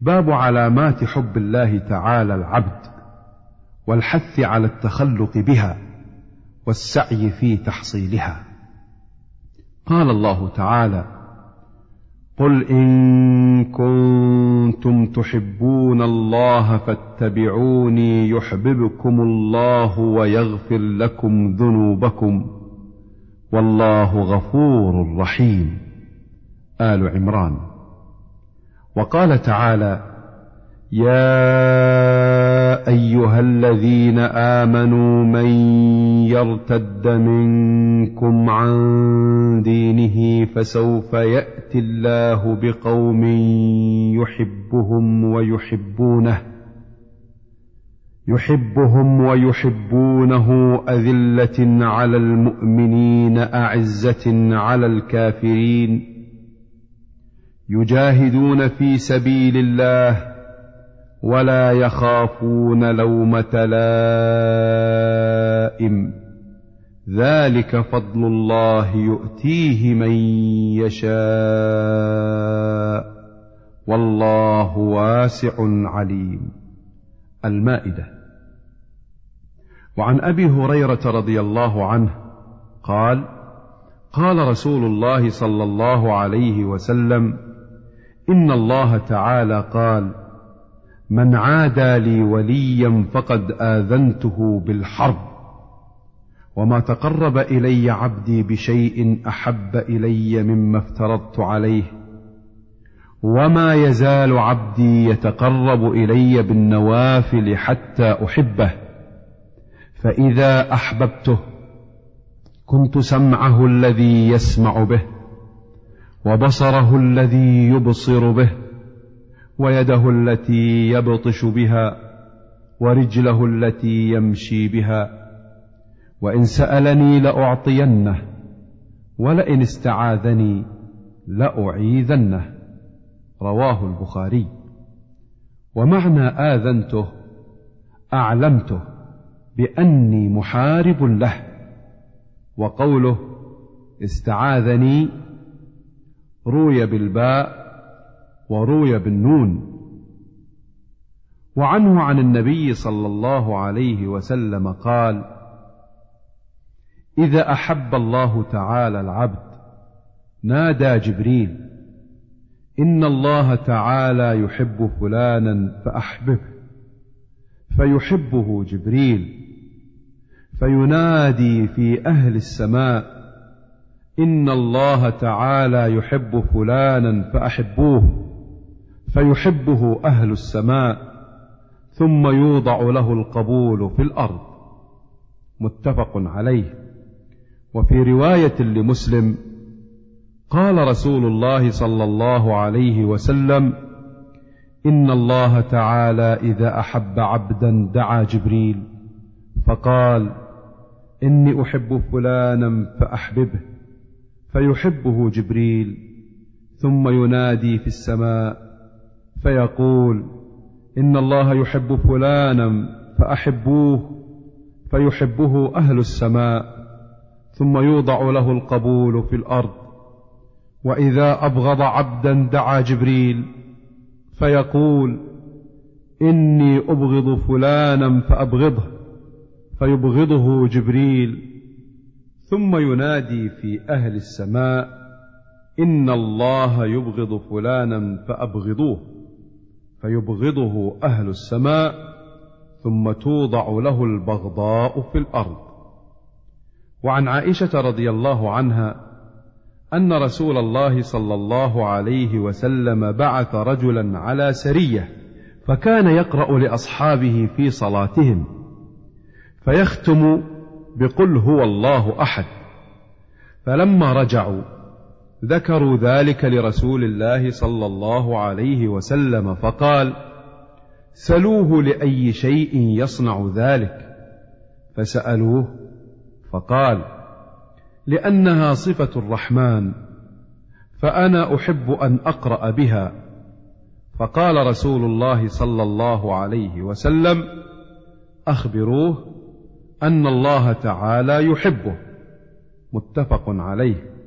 باب علامات حب الله تعالى العبد والحث على التخلق بها والسعي في تحصيلها. قال الله تعالى: قل إن كنتم تحبون الله فاتبعوني يحببكم الله ويغفر لكم ذنوبكم والله غفور رحيم. آل عمران. وقال تعالى: يا أيها الذين آمنوا من يرتد منكم عن دينه فسوف يأتي الله بقوم يحبهم ويحبونه أذلة على المؤمنين أعزة على الكافرين يجاهدون في سبيل الله ولا يخافون لومة لائم ذلك فضل الله يؤتيه من يشاء والله واسع عليم. المائدة. وعن أبي هريرة رضي الله عنه قال: قال رسول الله صلى الله عليه وسلم: إن الله تعالى قال: من عادى لي وليا فقد آذنته بالحرب، وما تقرب إلي عبدي بشيء أحب إلي مما افترضت عليه، وما يزال عبدي يتقرب إلي بالنوافل حتى أحبه، فإذا أحببته كنت سمعه الذي يسمع به، وبصره الذي يبصر به، ويده التي يبطش بها، ورجله التي يمشي بها، وإن سألني لأعطينه، ولئن استعاذني لأعيذنه. رواه البخاري. ومعنى آذنته أعلمته بأني محارب له، وقوله استعاذني روي بالباء وروي بالنون. وعنه عن النبي صلى الله عليه وسلم قال: إذا أحب الله تعالى العبد نادى جبريل: إن الله تعالى يحب فلانا فأحببه، فيحبه جبريل، فينادي في أهل السماء: إن الله تعالى يحب فلانا فأحبوه، فيحبه أهل السماء، ثم يوضع له القبول في الأرض. متفق عليه. وفي رواية لمسلم قال رسول الله صلى الله عليه وسلم: إن الله تعالى إذا أحب عبدا دعا جبريل فقال: إني أحب فلانا فأحببه، فيحبه جبريل، ثم ينادي في السماء فيقول: إن الله يحب فلانا فأحبوه، فيحبه أهل السماء، ثم يوضع له القبول في الأرض. وإذا أبغض عبدا دعا جبريل فيقول: إني أبغض فلانا فأبغضه، فيبغضه جبريل، ثم ينادي في أهل السماء: إن الله يبغض فلانا فأبغضوه، فيبغضه أهل السماء، ثم توضع له البغضاء في الأرض. وعن عائشة رضي الله عنها أن رسول الله صلى الله عليه وسلم بعث رجلا على سرية، فكان يقرأ لأصحابه في صلاتهم فيختم بقل هو الله أحد، فلما رجعوا ذكروا ذلك لرسول الله صلى الله عليه وسلم فقال: سلوه لأي شيء يصنع ذلك، فسألوه فقال: لأنها صفة الرحمن، فأنا أحب أن أقرأ بها. فقال رسول الله صلى الله عليه وسلم: أخبروه أن الله تعالى يحبه. متفق عليه.